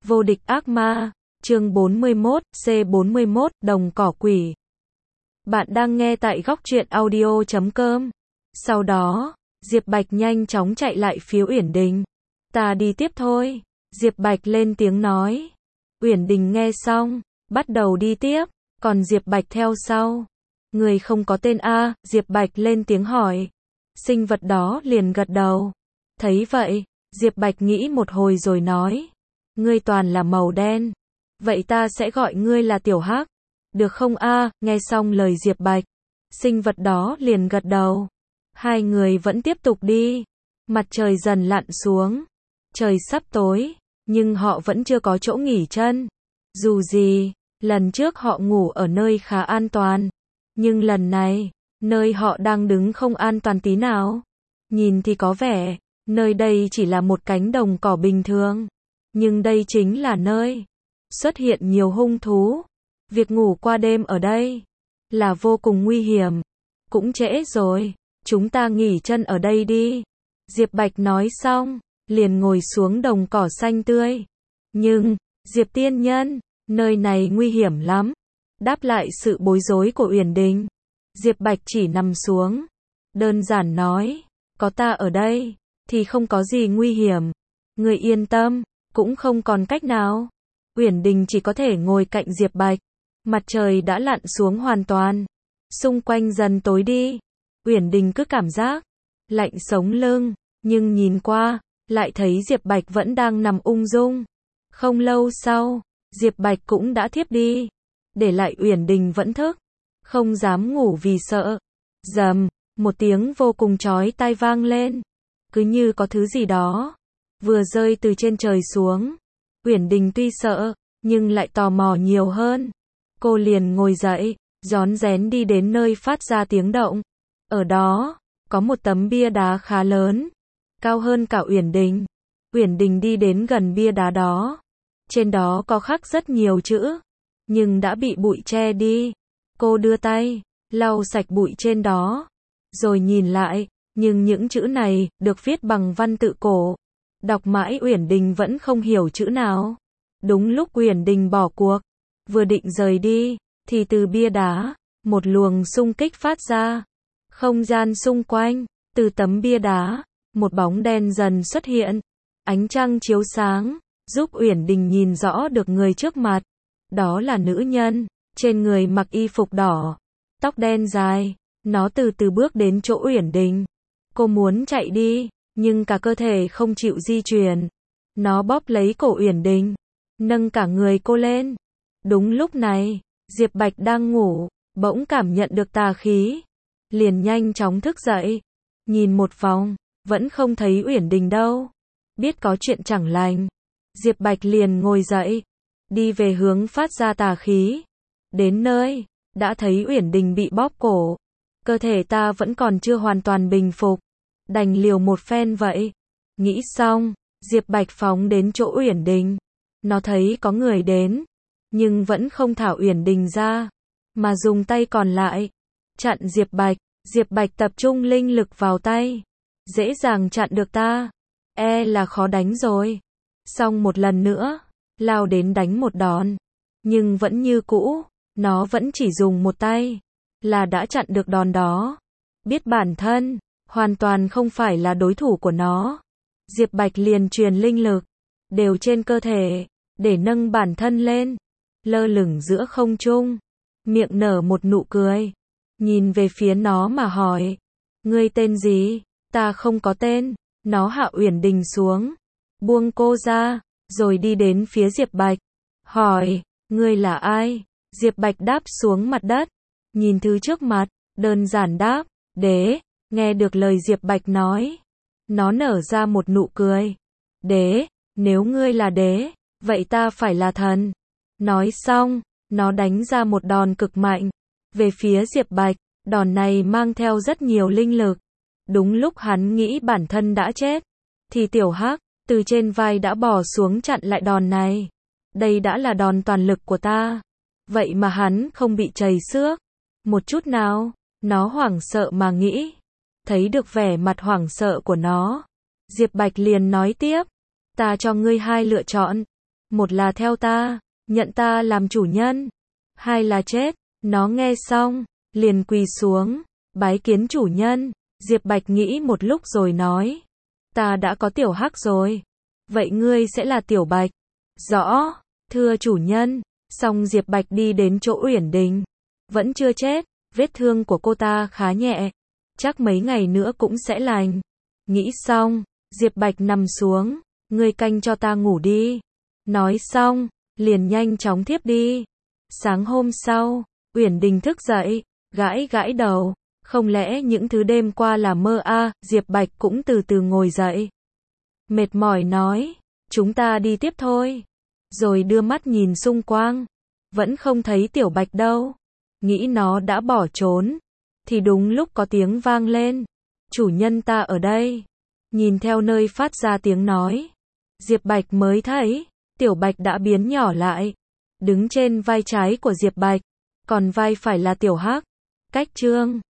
Vô địch ác ma, chương 41, C41, đồng cỏ quỷ. Bạn đang nghe tại góc truyện audio.com. Sau đó, Diệp Bạch nhanh chóng chạy lại phía Uyển Đình. Ta đi tiếp thôi. Diệp Bạch lên tiếng nói. Uyển Đình nghe xong, bắt đầu đi tiếp, còn Diệp Bạch theo sau. Người không có tên A, Diệp Bạch lên tiếng hỏi. Sinh vật đó liền gật đầu. Thấy vậy, Diệp Bạch nghĩ một hồi rồi nói. Ngươi toàn là màu đen. Vậy ta sẽ gọi ngươi là Tiểu Hắc. Được không a? Nghe xong lời Diệp Bạch, sinh vật đó liền gật đầu. Hai người vẫn tiếp tục đi. Mặt trời dần lặn xuống. Trời sắp tối, nhưng họ vẫn chưa có chỗ nghỉ chân. Dù gì, lần trước họ ngủ ở nơi khá an toàn. Nhưng lần này, nơi họ đang đứng không an toàn tí nào. Nhìn thì có vẻ, nơi đây chỉ là một cánh đồng cỏ bình thường. Nhưng đây chính là nơi xuất hiện nhiều hung thú. Việc ngủ qua đêm ở đây là vô cùng nguy hiểm. Cũng trễ rồi, chúng ta nghỉ chân ở đây đi. Diệp Bạch nói xong, liền ngồi xuống đồng cỏ xanh tươi. Nhưng, Diệp tiên nhân, nơi này nguy hiểm lắm. Đáp lại sự bối rối của Uyển Đình, Diệp Bạch chỉ nằm xuống. Đơn giản nói, có ta ở đây, thì không có gì nguy hiểm. Người yên tâm, cũng không còn cách nào. Uyển Đình chỉ có thể ngồi cạnh Diệp Bạch. Mặt trời đã lặn xuống hoàn toàn. Xung quanh dần tối đi. Uyển Đình cứ cảm giác lạnh sống lưng, nhưng nhìn qua, lại thấy Diệp Bạch vẫn đang nằm ung dung. Không lâu sau, Diệp Bạch cũng đã thiếp đi. Để lại Uyển Đình vẫn thức, không dám ngủ vì sợ. Rầm, một tiếng vô cùng chói tai vang lên. Cứ như có thứ gì đó vừa rơi từ trên trời xuống. Uyển Đình tuy sợ, nhưng lại tò mò nhiều hơn. Cô liền ngồi dậy, rón rén đi đến nơi phát ra tiếng động. Ở đó, có một tấm bia đá khá lớn, cao hơn cả Uyển Đình. Uyển Đình đi đến gần bia đá đó. Trên đó có khắc rất nhiều chữ, nhưng đã bị bụi che đi. Cô đưa tay, lau sạch bụi trên đó, rồi nhìn lại, nhưng những chữ này được viết bằng văn tự cổ. Đọc mãi Uyển Đình vẫn không hiểu chữ nào. Đúng lúc Uyển Đình bỏ cuộc, vừa định rời đi, thì từ bia đá, một luồng xung kích phát ra. Không gian xung quanh, từ tấm bia đá, một bóng đen dần xuất hiện. Ánh trăng chiếu sáng, giúp Uyển Đình nhìn rõ được người trước mặt. Đó là nữ nhân, trên người mặc y phục đỏ, tóc đen dài. Nó từ từ bước đến chỗ Uyển Đình. Cô muốn chạy đi, nhưng cả cơ thể không chịu di chuyển. Nó bóp lấy cổ Uyển Đình, nâng cả người cô lên. Đúng lúc này, Diệp Bạch đang ngủ, bỗng cảm nhận được tà khí. Liền nhanh chóng thức dậy. Nhìn một vòng, vẫn không thấy Uyển Đình đâu. Biết có chuyện chẳng lành, Diệp Bạch liền ngồi dậy, đi về hướng phát ra tà khí. Đến nơi, đã thấy Uyển Đình bị bóp cổ. Cơ thể ta vẫn còn chưa hoàn toàn bình phục. Đành liều một phen vậy. Nghĩ xong, Diệp Bạch phóng đến chỗ Uyển Đình. Nó thấy có người đến, nhưng vẫn không thả Uyển Đình ra, mà dùng tay còn lại chặn Diệp Bạch. Diệp Bạch tập trung linh lực vào tay. Dễ dàng chặn được ta, e là khó đánh rồi. Xong một lần nữa, lao đến đánh một đòn. Nhưng vẫn như cũ, nó vẫn chỉ dùng một tay là đã chặn được đòn đó. Biết bản thân hoàn toàn không phải là đối thủ của nó, Diệp Bạch liền truyền linh lực đều trên cơ thể, để nâng bản thân lên, lơ lửng giữa không trung, miệng nở một nụ cười, nhìn về phía nó mà hỏi. Ngươi tên gì? Ta không có tên. Nó hạ Uyển Đình xuống, buông cô ra, rồi đi đến phía Diệp Bạch, hỏi, ngươi là ai? Diệp Bạch đáp xuống mặt đất, nhìn thứ trước mặt, đơn giản đáp, đế. Nghe được lời Diệp Bạch nói, nó nở ra một nụ cười. Đế, nếu ngươi là đế, vậy ta phải là thần. Nói xong, nó đánh ra một đòn cực mạnh về phía Diệp Bạch. Đòn này mang theo rất nhiều linh lực. Đúng lúc hắn nghĩ bản thân đã chết, thì Tiểu Hắc từ trên vai đã bò xuống chặn lại đòn này. Đây đã là đòn toàn lực của ta. Vậy mà hắn không bị trầy xước một chút nào. Nó hoảng sợ mà nghĩ. Thấy được vẻ mặt hoảng sợ của nó, Diệp Bạch liền nói tiếp. Ta cho ngươi hai lựa chọn. một là theo ta, nhận ta làm chủ nhân, hai là chết. Nó nghe xong, liền quỳ xuống, bái kiến chủ nhân. Diệp Bạch nghĩ một lúc rồi nói, ta đã có tiểu hắc rồi, vậy ngươi sẽ là tiểu bạch. Rõ, thưa chủ nhân. Xong Diệp Bạch đi đến chỗ Uyển Đình, vẫn chưa chết, vết thương của cô ta khá nhẹ, chắc mấy ngày nữa cũng sẽ lành. Nghĩ xong, Diệp Bạch nằm xuống, ngươi canh cho ta ngủ đi. Nói xong, liền nhanh chóng thiếp đi. Sáng hôm sau, Uyển Đình thức dậy, gãi gãi đầu, không lẽ những thứ đêm qua là mơ à? Diệp Bạch cũng từ từ ngồi dậy. Mệt mỏi nói, chúng ta đi tiếp thôi. Rồi đưa mắt nhìn xung quanh, vẫn không thấy tiểu Bạch đâu. Nghĩ nó đã bỏ trốn, thì đúng lúc có tiếng vang lên. Chủ nhân ta ở đây. Nhìn theo nơi phát ra tiếng nói, Diệp Bạch mới thấy, tiểu Bạch đã biến nhỏ lại, đứng trên vai trái của Diệp Bạch, còn vai phải là tiểu hắc. Cách chương